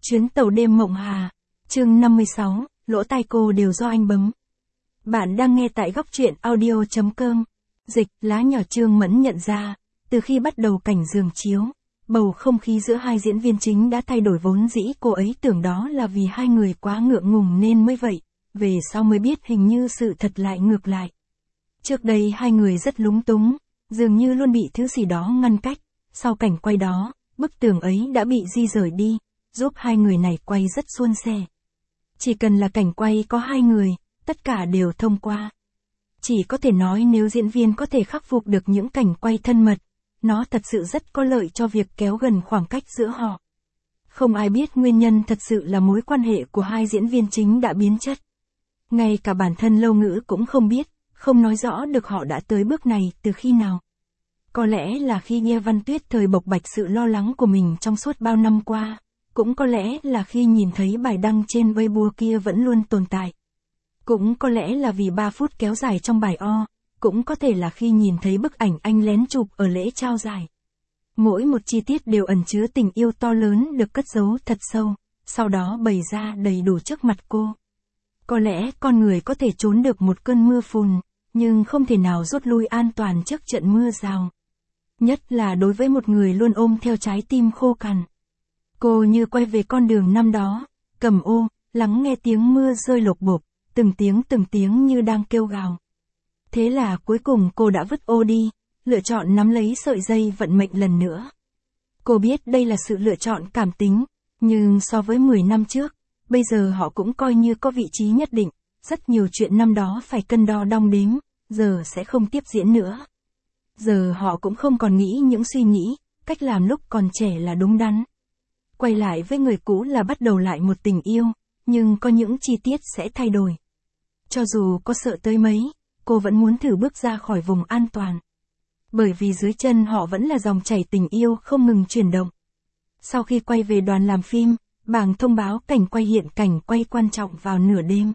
Chuyến tàu đêm mộng hà, chương 56, lỗ tai cô đều do anh bấm. Bạn đang nghe tại góc truyện audio.com. Dịch, lá nhỏ Trương Mẫn nhận ra, từ khi bắt đầu cảnh giường chiếu, bầu không khí giữa hai diễn viên chính đã thay đổi vốn dĩ cô ấy tưởng đó là vì hai người quá ngượng ngùng nên mới vậy, về sau mới biết hình như sự thật lại ngược lại. Trước đây hai người rất lúng túng, dường như luôn bị thứ gì đó ngăn cách, sau cảnh quay đó, bức tường ấy đã bị di rời đi, giúp hai người này quay rất suôn sẻ. Chỉ cần là cảnh quay có hai người, tất cả đều thông qua. Chỉ có thể nói nếu diễn viên có thể khắc phục được những cảnh quay thân mật, nó thật sự rất có lợi cho việc kéo gần khoảng cách giữa họ. Không ai biết nguyên nhân thật sự là mối quan hệ của hai diễn viên chính đã biến chất. Ngay cả bản thân Lâu Ngữ cũng không biết, không nói rõ được họ đã tới bước này từ khi nào. Có lẽ là khi nghe Văn Tuyết thời bộc bạch sự lo lắng của mình trong suốt bao năm qua. Cũng có lẽ là khi nhìn thấy bài đăng trên Weibo kia vẫn luôn tồn tại. Cũng có lẽ là vì 3 phút kéo dài trong bài O. Cũng có thể là khi nhìn thấy bức ảnh anh lén chụp ở lễ trao giải. Mỗi một chi tiết đều ẩn chứa tình yêu to lớn được cất giấu thật sâu, sau đó bày ra đầy đủ trước mặt cô. Có lẽ con người có thể trốn được một cơn mưa phùn, nhưng không thể nào rút lui an toàn trước trận mưa rào. Nhất là đối với một người luôn ôm theo trái tim khô cằn. Cô như quay về con đường năm đó, cầm ô, lắng nghe tiếng mưa rơi lộc bộp, từng tiếng như đang kêu gào. Thế là cuối cùng cô đã vứt ô đi, lựa chọn nắm lấy sợi dây vận mệnh lần nữa. Cô biết đây là sự lựa chọn cảm tính, nhưng so với 10 năm trước, bây giờ họ cũng coi như có vị trí nhất định, rất nhiều chuyện năm đó phải cân đo đong đếm, giờ sẽ không tiếp diễn nữa. Giờ họ cũng không còn nghĩ những suy nghĩ, cách làm lúc còn trẻ là đúng đắn. Quay lại với người cũ là bắt đầu lại một tình yêu, nhưng có những chi tiết sẽ thay đổi. Cho dù có sợ tới mấy, cô vẫn muốn thử bước ra khỏi vùng an toàn. Bởi vì dưới chân họ vẫn là dòng chảy tình yêu không ngừng chuyển động. Sau khi quay về đoàn làm phim, bảng thông báo cảnh quay hiện cảnh quay quan trọng vào nửa đêm.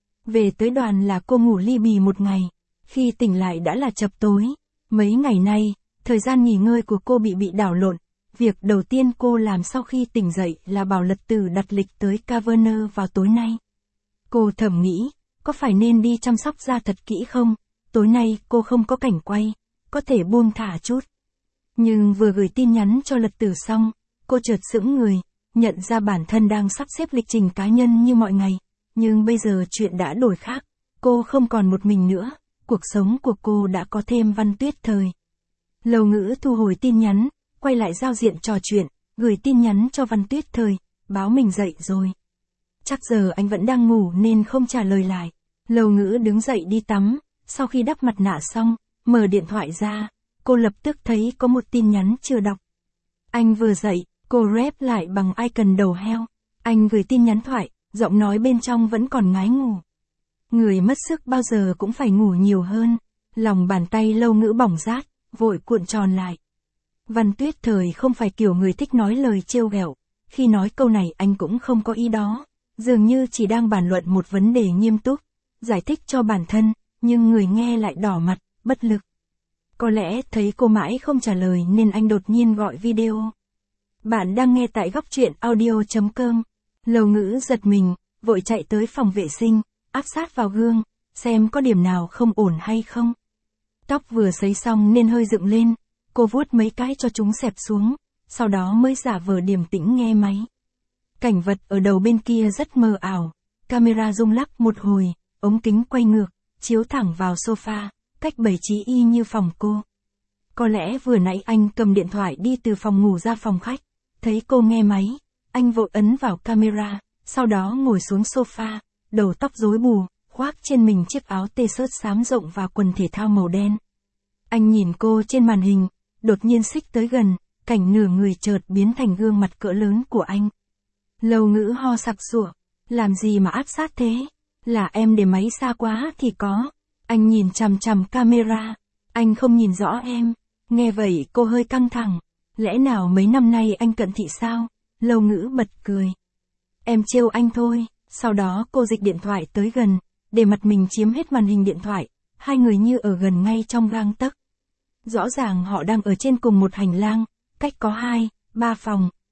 Về tới đoàn là cô ngủ li bì một ngày, khi tỉnh lại đã là chập tối. Mấy ngày nay, thời gian nghỉ ngơi của cô bị đảo lộn. Việc đầu tiên cô làm sau khi tỉnh dậy là bảo Lật Tử đặt lịch tới Caverner vào tối nay. Cô thầm nghĩ, có phải nên đi chăm sóc da thật kỹ không? Tối nay cô không có cảnh quay, có thể buông thả chút. Nhưng vừa gửi tin nhắn cho Lật Tử xong, cô chợt sững người, nhận ra bản thân đang sắp xếp lịch trình cá nhân như mọi ngày. Nhưng bây giờ chuyện đã đổi khác, cô không còn một mình nữa, cuộc sống của cô đã có thêm Văn Tuyết thời. Lâu Ngữ thu hồi tin nhắn. Quay lại giao diện trò chuyện, gửi tin nhắn cho Văn Tuyết thời, báo mình dậy rồi. Chắc giờ anh vẫn đang ngủ nên không trả lời lại. Lâu Ngữ đứng dậy đi tắm, sau khi đắp mặt nạ xong, mở điện thoại ra, cô lập tức thấy có một tin nhắn chưa đọc. Anh vừa dậy, cô rep lại bằng icon đầu heo. Anh gửi tin nhắn thoại, giọng nói bên trong vẫn còn ngái ngủ. Người mất sức bao giờ cũng phải ngủ nhiều hơn. Lòng bàn tay Lâu Ngữ bỏng rát, vội cuộn tròn lại. Văn Tuyết thời không phải kiểu người thích nói lời trêu ghẹo, khi nói câu này anh cũng không có ý đó, dường như chỉ đang bàn luận một vấn đề nghiêm túc, giải thích cho bản thân, nhưng người nghe lại đỏ mặt, bất lực. Có lẽ thấy cô mãi không trả lời nên anh đột nhiên gọi video. Bạn đang nghe tại góc truyện audio.com. Lâu Ngữ giật mình, vội chạy tới phòng vệ sinh, áp sát vào gương, xem có điểm nào không ổn hay không. Tóc vừa sấy xong nên hơi dựng lên. Cô vuốt mấy cái cho chúng xẹp xuống, sau đó mới giả vờ điềm tĩnh nghe máy. Cảnh vật ở đầu bên kia rất mờ ảo, camera rung lắc một hồi, ống kính quay ngược, chiếu thẳng vào sofa, cách bày trí y như phòng cô. Có lẽ vừa nãy anh cầm điện thoại đi từ phòng ngủ ra phòng khách, thấy cô nghe máy, anh vội ấn vào camera, sau đó ngồi xuống sofa, đầu tóc rối bù, khoác trên mình chiếc áo t-shirt xám rộng và quần thể thao màu đen. Anh nhìn cô trên màn hình. Đột nhiên xích tới gần, cảnh nửa người chợt biến thành gương mặt cỡ lớn của anh. Lâu Ngữ ho sặc sụa, làm gì mà áp sát thế? Là em để máy xa quá thì có. Anh nhìn chằm chằm camera, anh không nhìn rõ em. Nghe vậy cô hơi căng thẳng, lẽ nào mấy năm nay anh cận thị sao? Lâu Ngữ bật cười. Em trêu anh thôi, sau đó cô dịch điện thoại tới gần, để mặt mình chiếm hết màn hình điện thoại, hai người như ở gần ngay trong gang tấc. Rõ ràng họ đang ở trên cùng một hành lang, cách có 2, 3 phòng,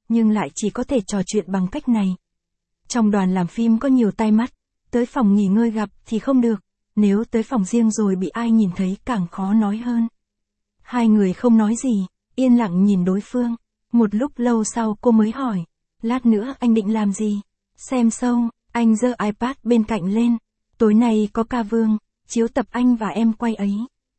nhưng lại chỉ có thể trò chuyện bằng cách này. Trong đoàn làm phim có nhiều tai mắt, tới phòng nghỉ ngơi gặp thì không được, nếu tới phòng riêng rồi bị ai nhìn thấy càng khó nói hơn. Hai người không nói gì, yên lặng nhìn đối phương. Một lúc lâu sau cô mới hỏi, lát nữa anh định làm gì? Xem show, anh giơ iPad bên cạnh lên. Tối nay có ca vương, chiếu tập anh và em quay ấy.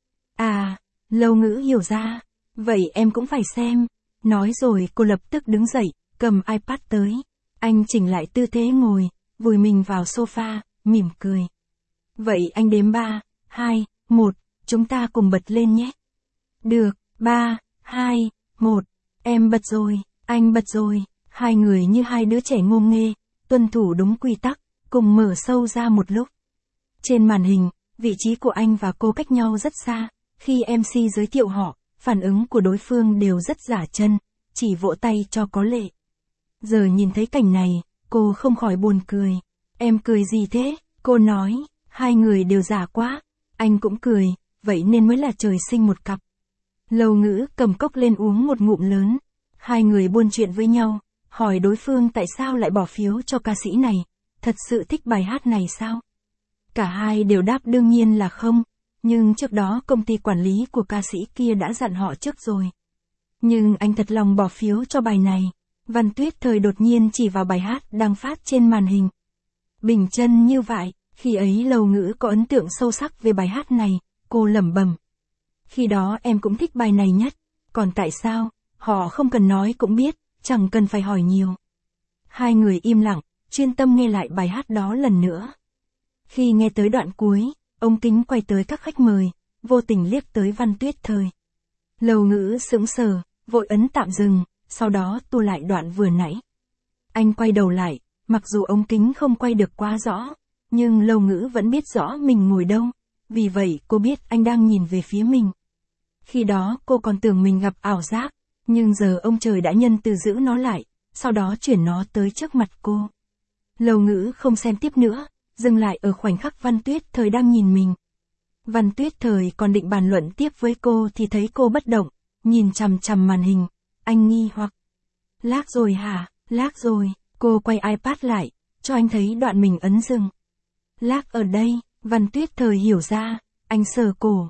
À, Lâu Ngữ hiểu ra, vậy em cũng phải xem. Nói rồi cô lập tức đứng dậy, cầm iPad tới. Anh chỉnh lại tư thế ngồi, vùi mình vào sofa, mỉm cười. Vậy anh đếm 3, 2, 1, chúng ta cùng bật lên nhé. Được, 3, 2, 1, em bật rồi, anh bật rồi. Hai người như hai đứa trẻ ngô nghê, tuân thủ đúng quy tắc, cùng mở show ra một lúc. Trên màn hình, vị trí của anh và cô cách nhau rất xa. Khi MC giới thiệu họ, phản ứng của đối phương đều rất giả chân, chỉ vỗ tay cho có lệ. Giờ nhìn thấy cảnh này, cô không khỏi buồn cười. Em cười gì thế? Cô nói, hai người đều giả quá. Anh cũng cười, vậy nên mới là trời sinh một cặp. Lâu Ngữ cầm cốc lên uống một ngụm lớn. Hai người buôn chuyện với nhau, hỏi đối phương tại sao lại bỏ phiếu cho ca sĩ này. Thật sự thích bài hát này sao? Cả hai đều đáp đương nhiên là không. Nhưng trước đó công ty quản lý của ca sĩ kia đã dặn họ trước rồi. Nhưng anh thật lòng bỏ phiếu cho bài này. Văn Tuyết Thời đột nhiên chỉ vào bài hát đang phát trên màn hình. Bình chân như vậy, khi ấy Lâu Ngữ có ấn tượng sâu sắc về bài hát này, cô lẩm bẩm. Khi đó em cũng thích bài này nhất, còn tại sao, họ không cần nói cũng biết, chẳng cần phải hỏi nhiều. Hai người im lặng, chuyên tâm nghe lại bài hát đó lần nữa. Khi nghe tới đoạn cuối, ông Kính quay tới các khách mời, vô tình liếc tới Văn Tuyết Thời. Lâu Ngữ sững sờ, vội ấn tạm dừng, sau đó tua lại đoạn vừa nãy. Anh quay đầu lại, mặc dù ống kính không quay được quá rõ, nhưng Lâu Ngữ vẫn biết rõ mình ngồi đâu, vì vậy cô biết anh đang nhìn về phía mình. Khi đó cô còn tưởng mình gặp ảo giác, nhưng giờ ông trời đã nhân từ giữ nó lại, sau đó chuyển nó tới trước mặt cô. Lâu Ngữ không xem tiếp nữa, dừng lại ở khoảnh khắc Văn Tuyết Thời đang nhìn mình. Văn Tuyết Thời còn định bàn luận tiếp với cô thì thấy cô bất động, nhìn chằm chằm màn hình. Anh nghi hoặc. Lag rồi hả? Lag rồi. Cô quay iPad lại, cho anh thấy đoạn mình ấn dừng. Lag ở đây, Văn Tuyết Thời hiểu ra, anh sờ cổ.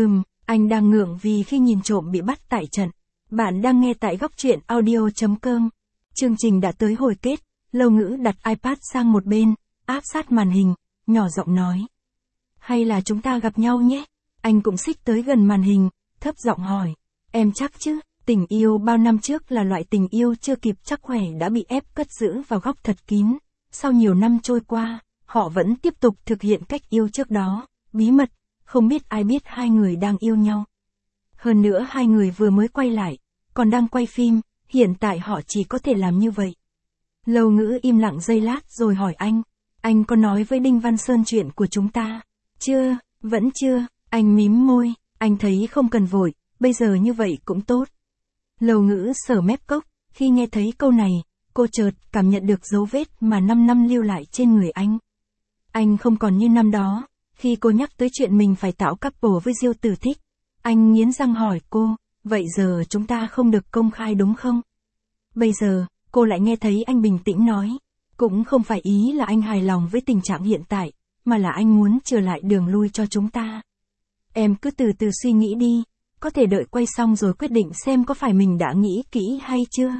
Anh đang ngượng vì khi nhìn trộm bị bắt tại trận. Bạn đang nghe tại góc truyện audio.com. Chương trình đã tới hồi kết, Lâu Ngữ đặt iPad sang một bên, áp sát màn hình, nhỏ giọng nói. Hay là chúng ta gặp nhau nhé? Anh cũng xích tới gần màn hình, thấp giọng hỏi. Em chắc chứ? Tình yêu bao năm trước là loại tình yêu chưa kịp chắc khỏe đã bị ép cất giữ vào góc thật kín. Sau nhiều năm trôi qua, họ vẫn tiếp tục thực hiện cách yêu trước đó, bí mật, không biết ai biết hai người đang yêu nhau. Hơn nữa hai người vừa mới quay lại, còn đang quay phim, hiện tại họ chỉ có thể làm như vậy. Lâu Ngữ im lặng giây lát rồi hỏi anh có nói với Đinh Văn Sơn chuyện của chúng ta? Chưa, vẫn chưa, anh mím môi, anh thấy không cần vội, bây giờ như vậy cũng tốt. Lâu Ngữ sờ mép cốc, khi nghe thấy câu này, cô chợt cảm nhận được dấu vết mà 5 năm lưu lại trên người anh. Anh không còn như năm đó, khi cô nhắc tới chuyện mình phải tạo couple với Diêu Tử Thích. Anh nghiến răng hỏi cô, vậy giờ chúng ta không được công khai đúng không? Bây giờ, cô lại nghe thấy anh bình tĩnh nói, cũng không phải ý là anh hài lòng với tình trạng hiện tại, mà là anh muốn trở lại đường lui cho chúng ta. Em cứ từ từ suy nghĩ đi, có thể đợi quay xong rồi quyết định xem có phải mình đã nghĩ kỹ hay chưa.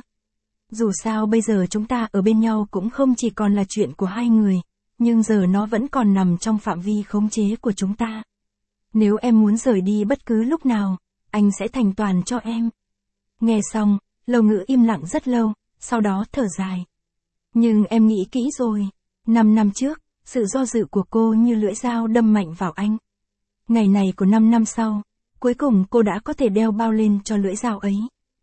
Dù sao bây giờ chúng ta ở bên nhau cũng không chỉ còn là chuyện của hai người, nhưng giờ nó vẫn còn nằm trong phạm vi khống chế của chúng ta. Nếu em muốn rời đi bất cứ lúc nào, anh sẽ thành toàn cho em. Nghe xong, Lâu Ngữ im lặng rất lâu, sau đó thở dài. Nhưng em nghĩ kỹ rồi. 5 năm trước, sự do dự của cô như lưỡi dao đâm mạnh vào anh. Ngày này của 5 năm sau, cuối cùng cô đã có thể đeo bao lên cho lưỡi dao ấy.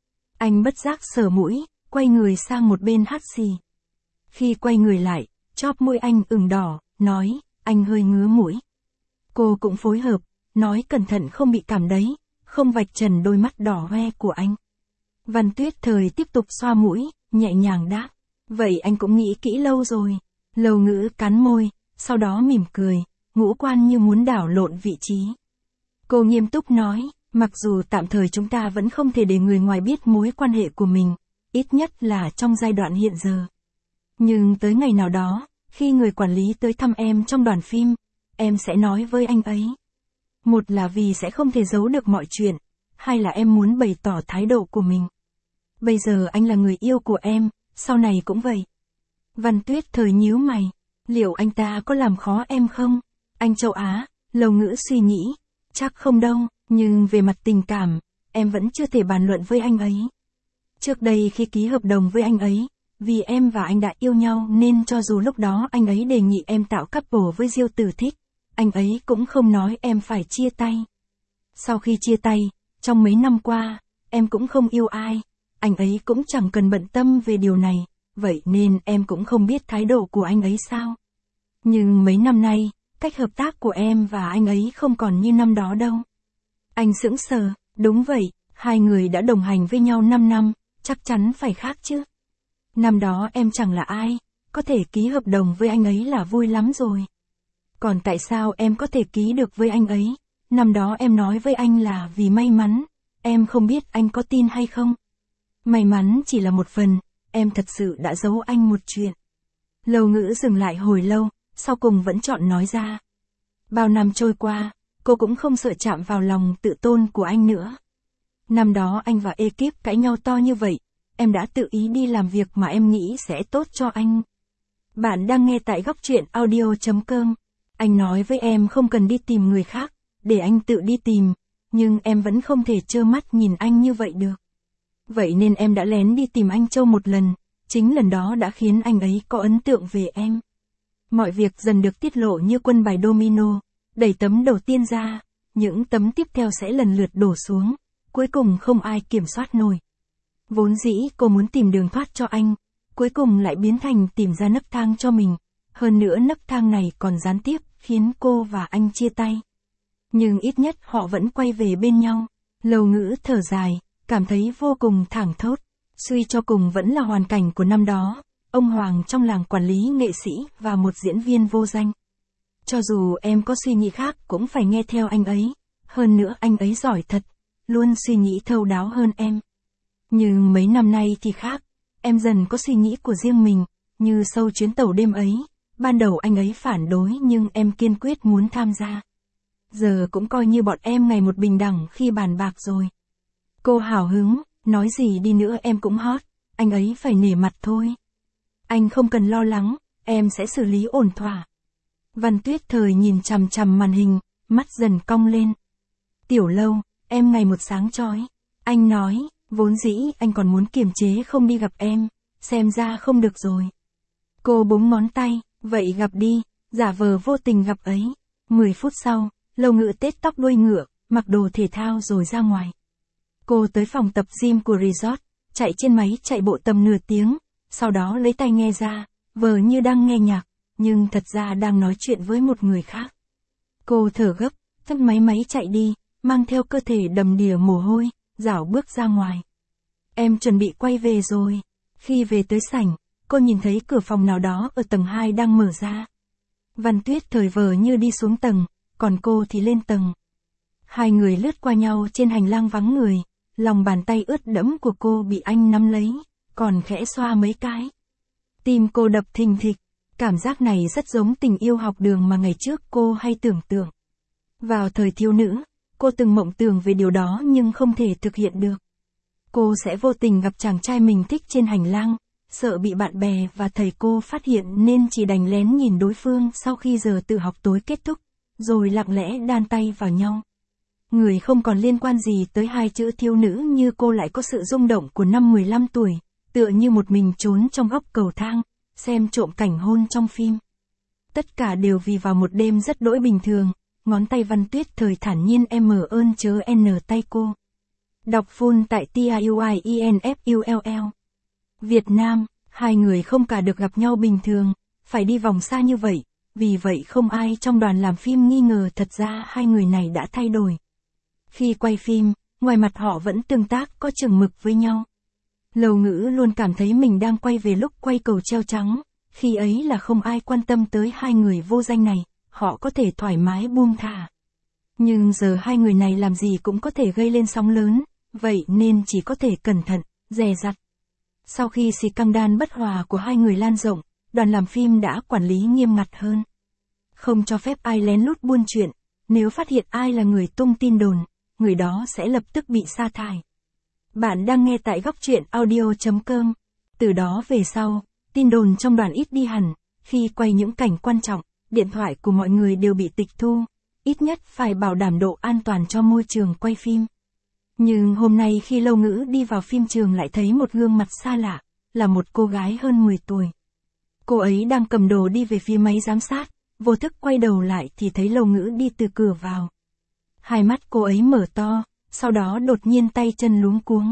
Anh bất giác sờ mũi, quay người sang một bên hắt xì. Khi quay người lại, chóp môi anh ửng đỏ, nói, anh hơi ngứa mũi. Cô cũng phối hợp, nói cẩn thận không bị cảm đấy, không vạch trần đôi mắt đỏ hoe của anh. Văn Tuyết Thời tiếp tục xoa mũi, nhẹ nhàng đáp. Vậy anh cũng nghĩ kỹ lâu rồi. Lâu Ngữ cắn môi, sau đó mỉm cười, ngũ quan như muốn đảo lộn vị trí. Cô nghiêm túc nói, mặc dù tạm thời chúng ta vẫn không thể để người ngoài biết mối quan hệ của mình, ít nhất là trong giai đoạn hiện giờ. Nhưng tới ngày nào đó, khi người quản lý tới thăm em trong đoàn phim, em sẽ nói với anh ấy. Một là vì sẽ không thể giấu được mọi chuyện, hai là em muốn bày tỏ thái độ của mình. Bây giờ anh là người yêu của em, sau này cũng vậy. Văn Tuyết Thời nhíu mày, liệu anh ta có làm khó em không? Anh châu Á, Lâu Ngữ suy nghĩ, chắc không đâu, nhưng về mặt tình cảm, em vẫn chưa thể bàn luận với anh ấy. Trước đây khi ký hợp đồng với anh ấy, vì em và anh đã yêu nhau nên cho dù lúc đó anh ấy đề nghị em tạo couple với Diêu Tử Thích, anh ấy cũng không nói em phải chia tay. Sau khi chia tay, trong mấy năm qua, em cũng không yêu ai, anh ấy cũng chẳng cần bận tâm về điều này, vậy nên em cũng không biết thái độ của anh ấy sao. Nhưng mấy năm nay, cách hợp tác của em và anh ấy không còn như năm đó đâu. Anh sững sờ, đúng vậy, hai người đã đồng hành với nhau 5 năm, chắc chắn phải khác chứ. Năm đó em chẳng là ai, có thể ký hợp đồng với anh ấy là vui lắm rồi. Còn tại sao em có thể ký được với anh ấy? Năm đó em nói với anh là vì may mắn, em không biết anh có tin hay không. May mắn chỉ là một phần, em thật sự đã giấu anh một chuyện. Lâu Ngữ dừng lại hồi lâu, sau cùng vẫn chọn nói ra. Bao năm trôi qua, cô cũng không sợ chạm vào lòng tự tôn của anh nữa. Năm đó anh và ekip cãi nhau to như vậy, em đã tự ý đi làm việc mà em nghĩ sẽ tốt cho anh. Bạn đang nghe tại góc truyện audio.com. Anh nói với em không cần đi tìm người khác, để anh tự đi tìm, nhưng em vẫn không thể trơ mắt nhìn anh như vậy được. Vậy nên em đã lén đi tìm anh Châu một lần, chính lần đó đã khiến anh ấy có ấn tượng về em. Mọi việc dần được tiết lộ như quân bài domino, đẩy tấm đầu tiên ra, những tấm tiếp theo sẽ lần lượt đổ xuống, cuối cùng không ai kiểm soát nổi. Vốn dĩ cô muốn tìm đường thoát cho anh, cuối cùng lại biến thành tìm ra nấc thang cho mình, hơn nữa nấc thang này còn gián tiếp khiến cô và anh chia tay. Nhưng ít nhất họ vẫn quay về bên nhau. Lâu Ngữ thở dài, cảm thấy vô cùng thảng thốt. Suy cho cùng vẫn là hoàn cảnh của năm đó, ông Hoàng trong làng quản lý nghệ sĩ và một diễn viên vô danh. Cho dù em có suy nghĩ khác cũng phải nghe theo anh ấy, hơn nữa anh ấy giỏi thật, luôn suy nghĩ thấu đáo hơn em. Nhưng mấy năm nay thì khác, em dần có suy nghĩ của riêng mình, như sau chuyến tàu đêm ấy, ban đầu anh ấy phản đối nhưng em kiên quyết muốn tham gia. Giờ cũng coi như bọn em ngày một bình đẳng khi bàn bạc rồi. Cô hào hứng, nói gì đi nữa em cũng hot, anh ấy phải nể mặt thôi. Anh không cần lo lắng, em sẽ xử lý ổn thỏa. Văn Tuyết Thời nhìn chằm chằm màn hình, mắt dần cong lên. Tiểu Lâu, em ngày một sáng chói. Anh nói, vốn dĩ anh còn muốn kiềm chế không đi gặp em, xem ra không được rồi. Cô búng ngón tay, vậy gặp đi, giả vờ vô tình gặp ấy. 10 phút sau, Lâu Ngữ tết tóc đuôi ngựa, mặc đồ thể thao rồi ra ngoài. Cô tới phòng tập gym của resort, chạy trên máy chạy bộ tầm nửa tiếng, sau đó lấy tai nghe ra, vờ như đang nghe nhạc, nhưng thật ra đang nói chuyện với một người khác. Cô thở gấp, tắt máy chạy đi, mang theo cơ thể đầm đìa mồ hôi, rảo bước ra ngoài. Em chuẩn bị quay về rồi. Khi về tới sảnh, cô nhìn thấy cửa phòng nào đó ở tầng 2 đang mở ra. Văn Tuyết Thời vờ như đi xuống tầng, còn cô thì lên tầng. Hai người lướt qua nhau trên hành lang vắng người, lòng bàn tay ướt đẫm của cô bị anh nắm lấy, còn khẽ xoa mấy cái. Tim cô đập thình thịch, cảm giác này rất giống tình yêu học đường mà ngày trước cô hay tưởng tượng. Vào thời thiếu nữ, cô từng mộng tưởng về điều đó nhưng không thể thực hiện được. Cô sẽ vô tình gặp chàng trai mình thích trên hành lang, sợ bị bạn bè và thầy cô phát hiện nên chỉ đành lén nhìn đối phương sau khi giờ tự học tối kết thúc, rồi lặng lẽ đan tay vào nhau. Người không còn liên quan gì tới hai chữ thiếu nữ như cô lại có sự rung động của năm 15 tuổi, tựa như một mình trốn trong góc cầu thang, xem trộm cảnh hôn trong phim. Tất cả đều vì vào một đêm rất đỗi bình thường, ngón tay Văn Tuyết Thời thản nhiên ơn chớ n tay cô. Đọc full tại TIUIENFULL. Việt Nam, hai người không cả được gặp nhau bình thường, phải đi vòng xa như vậy, vì vậy không ai trong đoàn làm phim nghi ngờ thật ra hai người này đã thay đổi. Khi quay phim, ngoài mặt họ vẫn tương tác có chừng mực với nhau. Lâu Ngữ luôn cảm thấy mình đang quay về lúc quay Cầu Treo Trắng, khi ấy là không ai quan tâm tới hai người vô danh này, họ có thể thoải mái buông thả. Nhưng giờ hai người này làm gì cũng có thể gây lên sóng lớn, vậy nên chỉ có thể cẩn thận, dè dặt. Sau khi scandal bất hòa của hai người lan rộng, đoàn làm phim đã quản lý nghiêm ngặt hơn. Không cho phép ai lén lút buôn chuyện, nếu phát hiện ai là người tung tin đồn, người đó sẽ lập tức bị sa thải. Bạn đang nghe tại góc truyện audio.com. Từ đó về sau, tin đồn trong đoàn ít đi hẳn, khi quay những cảnh quan trọng, điện thoại của mọi người đều bị tịch thu, ít nhất phải bảo đảm độ an toàn cho môi trường quay phim. Nhưng hôm nay khi Lâu Ngữ đi vào phim trường lại thấy một gương mặt xa lạ, là một cô gái hơn 10 tuổi. Cô ấy đang cầm đồ đi về phía máy giám sát, vô thức quay đầu lại thì thấy Lâu Ngữ đi từ cửa vào. Hai mắt cô ấy mở to, sau đó đột nhiên tay chân luống cuống.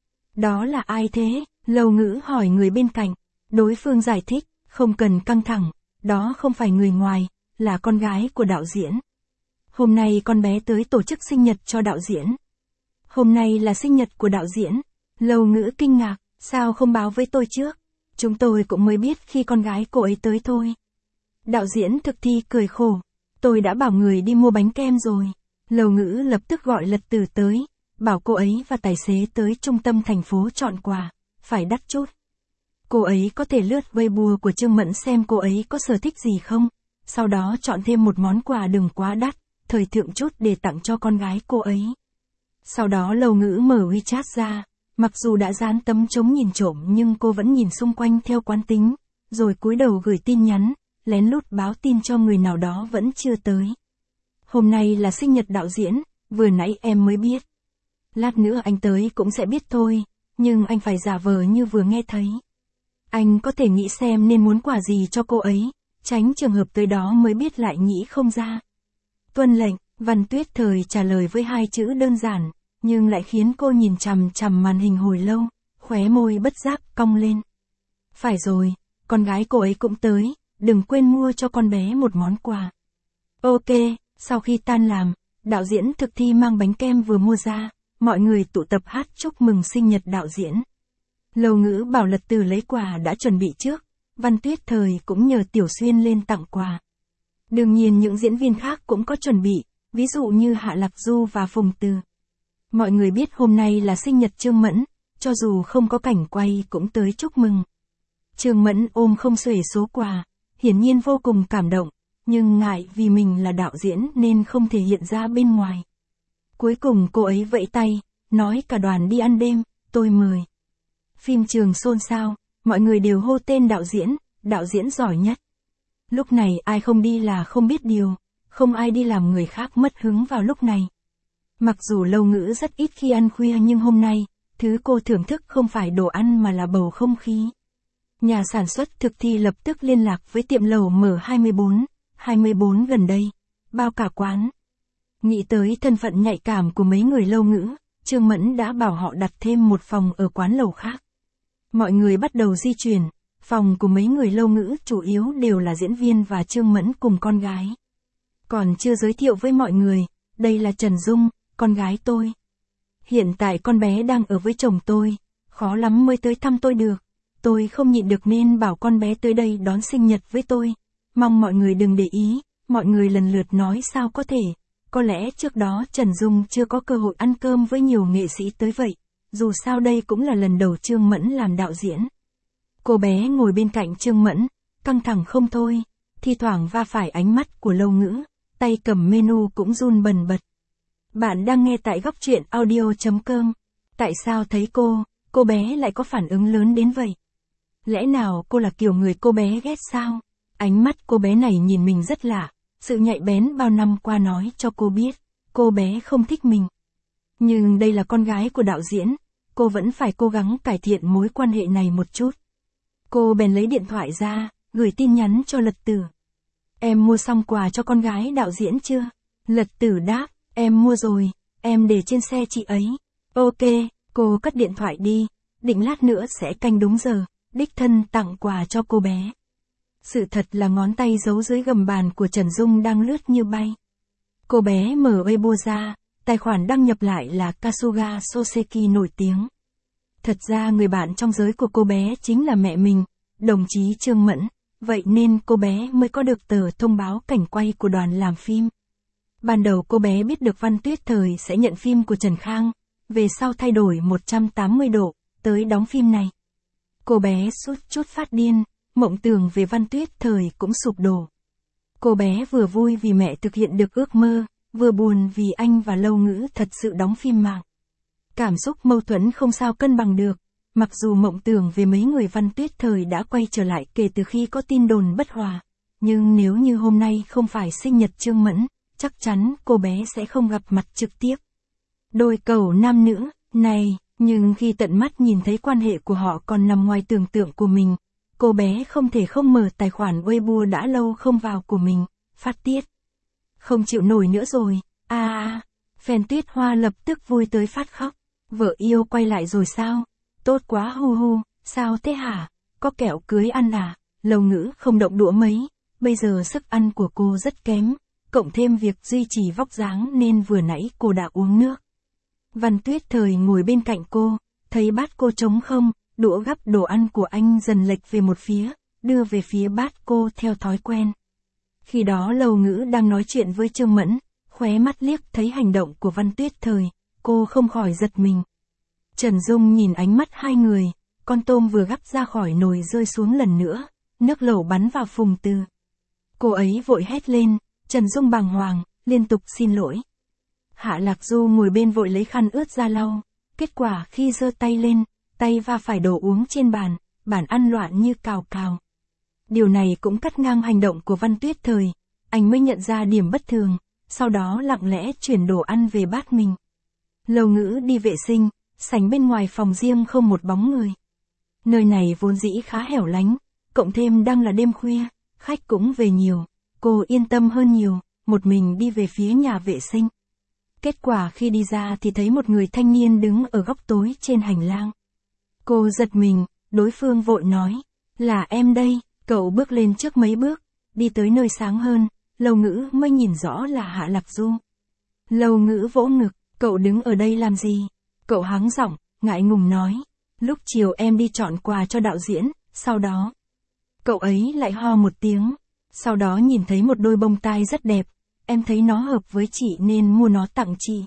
Đó là ai thế? Lâu Ngữ hỏi người bên cạnh. Đối phương giải thích, không cần căng thẳng, đó không phải người ngoài, là con gái của đạo diễn. Hôm nay con bé tới tổ chức sinh nhật cho đạo diễn. Hôm nay là sinh nhật của đạo diễn. Lâu Ngữ kinh ngạc, sao không báo với tôi trước? Chúng tôi cũng mới biết khi con gái cô ấy tới thôi. Đạo diễn Thực Thi cười khổ. Tôi đã bảo người đi mua bánh kem rồi. Lâu Ngữ lập tức gọi Lật Tử tới, bảo cô ấy và tài xế tới trung tâm thành phố chọn quà, phải đắt chút. Cô ấy có thể lướt Weibo của Trương Mẫn xem cô ấy có sở thích gì không, sau đó chọn thêm một món quà đừng quá đắt, thời thượng chút để tặng cho con gái cô ấy. Sau đó Lâu Ngữ mở WeChat ra, mặc dù đã dán tấm chống nhìn trộm nhưng cô vẫn nhìn xung quanh theo quán tính, rồi cúi đầu gửi tin nhắn, lén lút báo tin cho người nào đó vẫn chưa tới. Hôm nay là sinh nhật đạo diễn, vừa nãy em mới biết. Lát nữa anh tới cũng sẽ biết thôi, nhưng anh phải giả vờ như vừa nghe thấy. Anh có thể nghĩ xem nên muốn quà gì cho cô ấy, tránh trường hợp tới đó mới biết lại nghĩ không ra. Tuân lệnh, Văn Tuyết Thời trả lời với hai chữ đơn giản, nhưng lại khiến cô nhìn chằm chằm màn hình hồi lâu, khóe môi bất giác cong lên. Phải rồi, con gái cô ấy cũng tới, đừng quên mua cho con bé một món quà. Ok, sau khi tan làm, đạo diễn Thực Thi mang bánh kem vừa mua ra, mọi người tụ tập hát chúc mừng sinh nhật đạo diễn. Lâu Ngữ bảo Lật Tử lấy quà đã chuẩn bị trước, Văn Tuyết Thời cũng nhờ Tiểu Xuyên lên tặng quà. Đương nhiên những diễn viên khác cũng có chuẩn bị, ví dụ như Hạ Lạc Du và Phùng Từ. Mọi người biết hôm nay là sinh nhật Trương Mẫn, cho dù không có cảnh quay cũng tới chúc mừng. Trương Mẫn ôm không xuể số quà, hiển nhiên vô cùng cảm động, nhưng ngại vì mình là đạo diễn nên không thể hiện ra bên ngoài. Cuối cùng cô ấy vẫy tay, nói cả đoàn đi ăn đêm, tôi mời. Phim trường xôn xao, mọi người đều hô tên đạo diễn giỏi nhất. Lúc này ai không đi là không biết điều, không ai đi làm người khác mất hứng vào lúc này. Mặc dù Lâu Ngữ rất ít khi ăn khuya nhưng hôm nay, thứ cô thưởng thức không phải đồ ăn mà là bầu không khí. Nhà sản xuất Thực Thi lập tức liên lạc với tiệm lẩu M24 gần đây, bao cả quán. Nghĩ tới thân phận nhạy cảm của mấy người Lâu Ngữ, Trương Mẫn đã bảo họ đặt thêm một phòng ở quán lẩu khác. Mọi người bắt đầu di chuyển, phòng của mấy người Lâu Ngữ chủ yếu đều là diễn viên và Trương Mẫn cùng con gái. Còn chưa giới thiệu với mọi người, đây là Trần Dung, con gái tôi. Hiện tại con bé đang ở với chồng tôi, khó lắm mới tới thăm tôi được. Tôi không nhịn được nên bảo con bé tới đây đón sinh nhật với tôi. Mong mọi người đừng để ý, mọi người lần lượt nói sao có thể. Có lẽ trước đó Trần Dung chưa có cơ hội ăn cơm với nhiều nghệ sĩ tới vậy. Dù sao đây cũng là lần đầu Trương Mẫn làm đạo diễn. Cô bé ngồi bên cạnh Trương Mẫn, căng thẳng không thôi, thi thoảng va phải ánh mắt của Lâu Ngữ, tay cầm menu cũng run bần bật. Bạn đang nghe tại góc truyện audio.com. Tại sao thấy cô bé lại có phản ứng lớn đến vậy? Lẽ nào cô là kiểu người cô bé ghét sao? Ánh mắt cô bé này nhìn mình rất lạ, sự nhạy bén bao năm qua nói cho cô biết, cô bé không thích mình. Nhưng đây là con gái của đạo diễn, cô vẫn phải cố gắng cải thiện mối quan hệ này một chút. Cô bèn lấy điện thoại ra, gửi tin nhắn cho Lật Tử. Em mua xong quà cho con gái đạo diễn chưa? Lật Tử đáp, em mua rồi, em để trên xe chị ấy. Ok, cô cất điện thoại đi, định lát nữa sẽ canh đúng giờ, đích thân tặng quà cho cô bé. Sự thật là ngón tay giấu dưới gầm bàn của Trần Dung đang lướt như bay. Cô bé mở Weibo ra, tài khoản đăng nhập lại là Kasuga Soseki nổi tiếng. Thật ra người bạn trong giới của cô bé chính là mẹ mình, đồng chí Trương Mẫn, vậy nên cô bé mới có được tờ thông báo cảnh quay của đoàn làm phim. Ban đầu cô bé biết được Văn Tuyết Thời sẽ nhận phim của Trần Khang, về sau thay đổi 180 độ, tới đóng phim này. Cô bé sút chút phát điên, mộng tưởng về Văn Tuyết Thời cũng sụp đổ. Cô bé vừa vui vì mẹ thực hiện được ước mơ, vừa buồn vì anh và Lâu Ngữ thật sự đóng phim mạng. Cảm xúc mâu thuẫn không sao cân bằng được, mặc dù mộng tưởng về mấy người Văn Tuyết Thời đã quay trở lại kể từ khi có tin đồn bất hòa, nhưng nếu như hôm nay không phải sinh nhật Trương Mẫn, chắc chắn cô bé sẽ không gặp mặt trực tiếp. Đôi cẩu nam nữ, này, nhưng khi tận mắt nhìn thấy quan hệ của họ còn nằm ngoài tưởng tượng của mình, cô bé không thể không mở tài khoản Weibo đã lâu không vào của mình, phát tiết. Không chịu nổi nữa rồi, fan Tuyết Hoa lập tức vui tới phát khóc. Vợ yêu quay lại rồi sao? Tốt quá hu hu, sao thế hả? Có kẹo cưới ăn à? Lâu Ngữ không động đũa mấy, bây giờ sức ăn của cô rất kém, cộng thêm việc duy trì vóc dáng nên vừa nãy cô đã uống nước. Văn Tuyết Thời ngồi bên cạnh cô, thấy bát cô trống không, đũa gắp đồ ăn của anh dần lệch về một phía, đưa về phía bát cô theo thói quen. Khi đó Lâu Ngữ đang nói chuyện với Trương Mẫn, khóe mắt liếc thấy hành động của Văn Tuyết Thời, cô không khỏi giật mình. Trần Dung nhìn ánh mắt hai người, con tôm vừa gắp ra khỏi nồi rơi xuống lần nữa, nước lẩu bắn vào Phùng Từ. Cô ấy vội hét lên, Trần Dung bàng hoàng, liên tục xin lỗi. Hạ Lạc Du ngồi bên vội lấy khăn ướt ra lau, kết quả khi giơ tay lên, tay va phải đồ uống trên bàn, bàn ăn loạn như cào cào. Điều này cũng cắt ngang hành động của Văn Tuyết Thời, anh mới nhận ra điểm bất thường, sau đó lặng lẽ chuyển đồ ăn về bát mình. Lâu Ngữ đi vệ sinh, sảnh bên ngoài phòng riêng không một bóng người. Nơi này vốn dĩ khá hẻo lánh, cộng thêm đang là đêm khuya, khách cũng về nhiều, cô yên tâm hơn nhiều, một mình đi về phía nhà vệ sinh. Kết quả khi đi ra thì thấy một người thanh niên đứng ở góc tối trên hành lang. Cô giật mình, đối phương vội nói, là em đây, cậu bước lên trước mấy bước, đi tới nơi sáng hơn, Lâu Ngữ mới nhìn rõ là Hạ Lạc Du. Lâu Ngữ vỗ ngực, cậu đứng ở đây làm gì? Cậu hắng giọng, ngại ngùng nói, lúc chiều em đi chọn quà cho đạo diễn, sau đó. Cậu ấy lại ho một tiếng, sau đó nhìn thấy một đôi bông tai rất đẹp, em thấy nó hợp với chị nên mua nó tặng chị.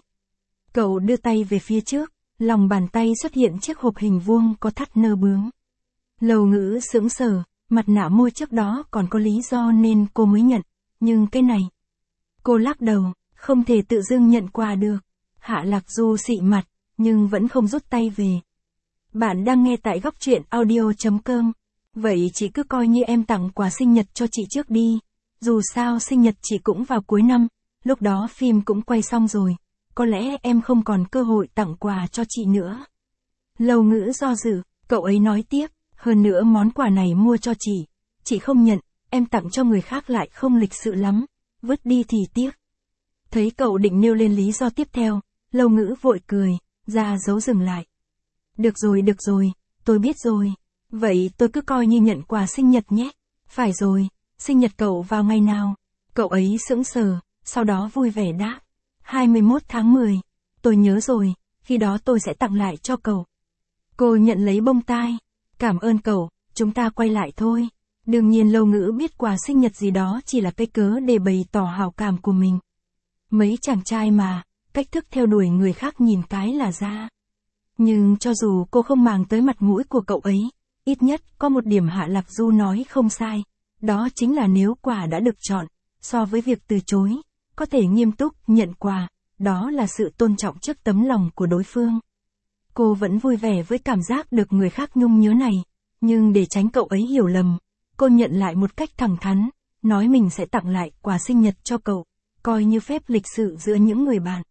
Cậu đưa tay về phía trước, lòng bàn tay xuất hiện chiếc hộp hình vuông có thắt nơ bướm. Lâu Ngữ sững sờ, mặt nạ môi trước đó còn có lý do nên cô mới nhận, nhưng cái này. Cô lắc đầu, không thể tự dưng nhận quà được. Hạ Lạc Du xị mặt, nhưng vẫn không rút tay về. Bạn đang nghe tại góc truyện audio.com. Vậy chị cứ coi như em tặng quà sinh nhật cho chị trước đi. Dù sao sinh nhật chị cũng vào cuối năm, lúc đó phim cũng quay xong rồi. Có lẽ em không còn cơ hội tặng quà cho chị nữa. Lâu Ngữ do dự, cậu ấy nói tiếp, hơn nữa món quà này mua cho chị không nhận, em tặng cho người khác lại không lịch sự lắm, vứt đi thì tiếc. Thấy cậu định nêu lên lý do tiếp theo, Lâu Ngữ vội cười, ra dấu dừng lại. Được rồi, tôi biết rồi. Vậy tôi cứ coi như nhận quà sinh nhật nhé. Phải rồi, sinh nhật cậu vào ngày nào? Cậu ấy sững sờ, sau đó vui vẻ đáp. 21 tháng 10. Tôi nhớ rồi, khi đó tôi sẽ tặng lại cho cậu. Cô nhận lấy bông tai. Cảm ơn cậu, chúng ta quay lại thôi. Đương nhiên Lâu Ngữ biết quà sinh nhật gì đó chỉ là cái cớ để bày tỏ hảo cảm của mình. Mấy chàng trai mà, cách thức theo đuổi người khác nhìn cái là ra. Nhưng cho dù cô không màng tới mặt mũi của cậu ấy, ít nhất có một điểm Hạ Lạc Du nói không sai. Đó chính là nếu quà đã được chọn, so với việc từ chối, có thể nghiêm túc nhận quà, đó là sự tôn trọng trước tấm lòng của đối phương. Cô vẫn vui vẻ với cảm giác được người khác nhung nhớ này, nhưng để tránh cậu ấy hiểu lầm, cô nhận lại một cách thẳng thắn, nói mình sẽ tặng lại quà sinh nhật cho cậu, coi như phép lịch sự giữa những người bạn.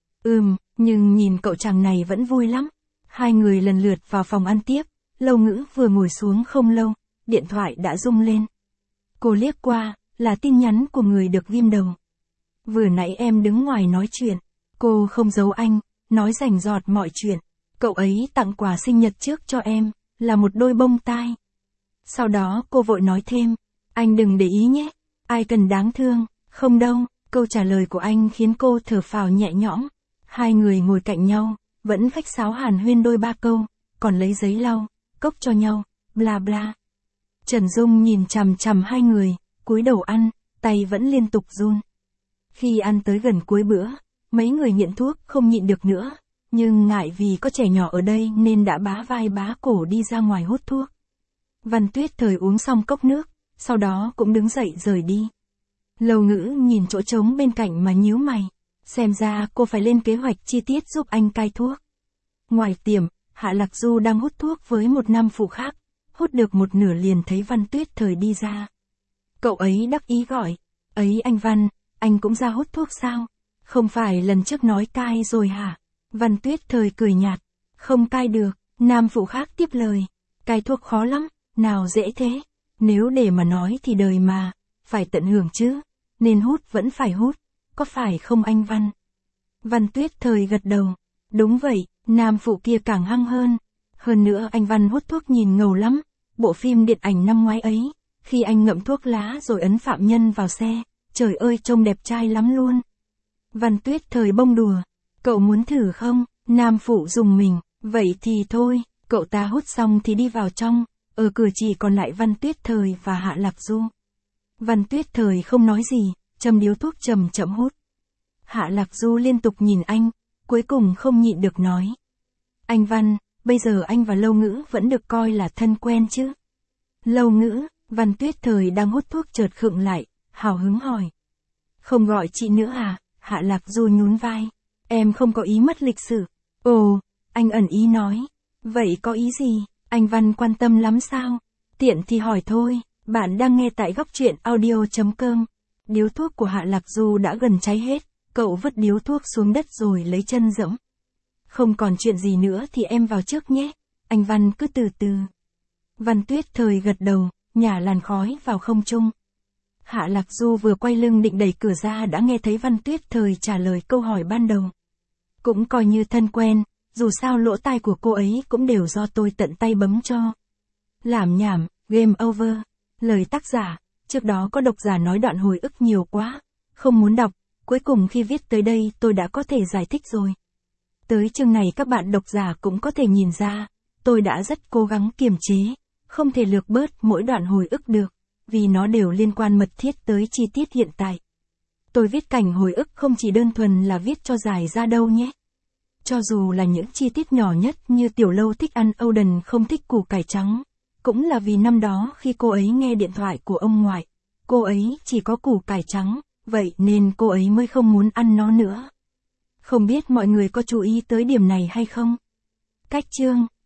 Nhưng nhìn cậu chàng này vẫn vui lắm. Hai người lần lượt vào phòng ăn tiếp, Lâu Ngữ vừa ngồi xuống không lâu, điện thoại đã rung lên. Cô liếc qua, là tin nhắn của người được ghim đầu. Vừa nãy em đứng ngoài nói chuyện, cô không giấu anh, nói rành rọt mọi chuyện. Cậu ấy tặng quà sinh nhật trước cho em, là một đôi bông tai. Sau đó cô vội nói thêm, anh đừng để ý nhé, ai cần đáng thương, không đâu. Câu trả lời của anh khiến cô thở phào nhẹ nhõm. Hai người ngồi cạnh nhau, vẫn khách sáo hàn huyên đôi ba câu, còn lấy giấy lau, cốc cho nhau, bla bla. Trần Dung nhìn chằm chằm hai người, cúi đầu ăn, tay vẫn liên tục run. Khi ăn tới gần cuối bữa, mấy người nghiện thuốc không nhịn được nữa, nhưng ngại vì có trẻ nhỏ ở đây nên đã bá vai bá cổ đi ra ngoài hút thuốc. Văn Tuyết Thời uống xong cốc nước, sau đó cũng đứng dậy rời đi. Lâu Ngữ nhìn chỗ trống bên cạnh mà nhíu mày. Xem ra cô phải lên kế hoạch chi tiết giúp anh cai thuốc. Ngoài tiệm, Hạ Lạc Du đang hút thuốc với một nam phụ khác. Hút được một nửa liền thấy Văn Tuyết Thời đi ra. Cậu ấy đắc ý gọi. Ấy anh Văn, anh cũng ra hút thuốc sao? Không phải lần trước nói cai rồi hả? Văn Tuyết Thời cười nhạt. Không cai được, nam phụ khác tiếp lời. Cai thuốc khó lắm, nào dễ thế. Nếu để mà nói thì đời mà, phải tận hưởng chứ. Nên hút vẫn phải hút, có phải không anh Văn? Văn Tuyết Thời gật đầu. Đúng vậy, nam phụ kia càng hăng hơn. Hơn nữa anh Văn hút thuốc nhìn ngầu lắm. Bộ phim điện ảnh năm ngoái ấy, khi anh ngậm thuốc lá rồi ấn phạm nhân vào xe, trời ơi trông đẹp trai lắm luôn. Văn Tuyết Thời bông đùa. Cậu muốn thử không? Nam phụ dùng mình. Vậy thì thôi, cậu ta hút xong thì đi vào trong. Ở cửa chỉ còn lại Văn Tuyết Thời và Hạ Lạc Du. Văn Tuyết Thời không nói gì, châm điếu thuốc chậm chậm hút. Hạ Lạc Du liên tục nhìn anh, cuối cùng không nhịn được nói. Anh Văn, bây giờ anh và Lâu Ngữ vẫn được coi là thân quen chứ? Lâu Ngữ, Văn Tuyết Thời đang hút thuốc chợt khựng lại, hào hứng hỏi. Không gọi chị nữa à? Hạ Lạc Du nhún vai. Em không có ý mất lịch sự. Ồ, anh ẩn ý nói. Vậy có ý gì? Anh Văn quan tâm lắm sao? Tiện thì hỏi thôi. Bạn đang nghe tại góc truyện audio.com. Điếu thuốc của Hạ Lạc Du đã gần cháy hết. Cậu vứt điếu thuốc xuống đất rồi lấy chân giẫm. Không còn chuyện gì nữa thì em vào trước nhé. Anh Văn cứ từ từ. Văn Tuyết Thời gật đầu, nhả làn khói vào không trung. Hạ Lạc Du vừa quay lưng định đẩy cửa ra đã nghe thấy Văn Tuyết Thời trả lời câu hỏi ban đầu. Cũng coi như thân quen, dù sao lỗ tai của cô ấy cũng đều do tôi tận tay bấm cho. Lảm nhảm, game over. Lời tác giả, trước đó có độc giả nói đoạn hồi ức nhiều quá, không muốn đọc, cuối cùng khi viết tới đây tôi đã có thể giải thích rồi. Tới chương này các bạn độc giả cũng có thể nhìn ra, tôi đã rất cố gắng kiềm chế, không thể lược bớt mỗi đoạn hồi ức được, vì nó đều liên quan mật thiết tới chi tiết hiện tại. Tôi viết cảnh hồi ức không chỉ đơn thuần là viết cho dài ra đâu nhé. Cho dù là những chi tiết nhỏ nhất như Tiểu Lâu thích ăn Oden không thích củ cải trắng, cũng là vì năm đó khi cô ấy nghe điện thoại của ông ngoại, cô ấy chỉ có củ cải trắng, vậy nên cô ấy mới không muốn ăn nó nữa. Không biết mọi người có chú ý tới điểm này hay không? Cách chương